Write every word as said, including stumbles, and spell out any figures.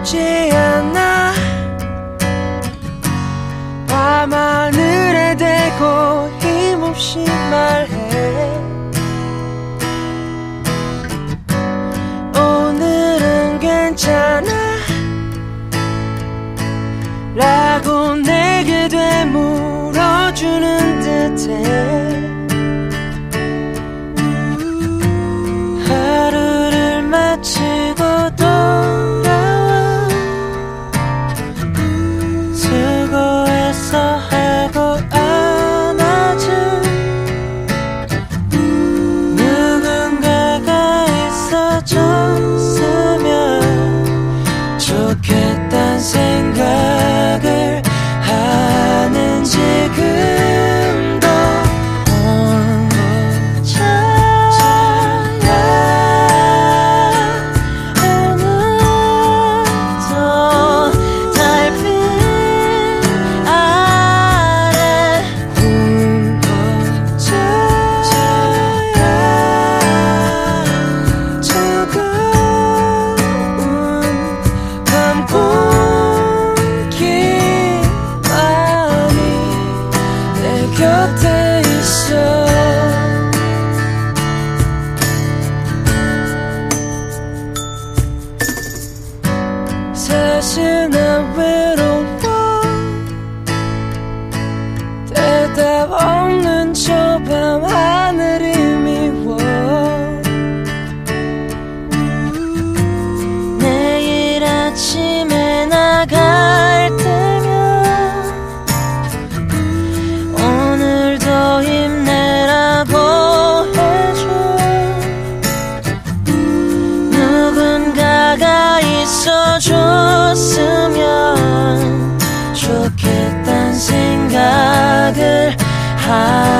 쉽지 않아. 밤하늘에 대고 힘없이 말해. 오늘은 괜찮아 라고 내게 되물어주는 듯해. 하루를 마치고 돌아와. 수고했어 하고 안아준 누군가가 있어줬으면 좋겠단 생각을 하는 지금도 곁에 있어. 사실 난 외로워. 대답 없는 저 밤 하늘이 미워. 내일 아침에 나갈 때면 오늘도 힘내라고 해줘. 누군가가 있어줬으면 좋겠단 생각을 하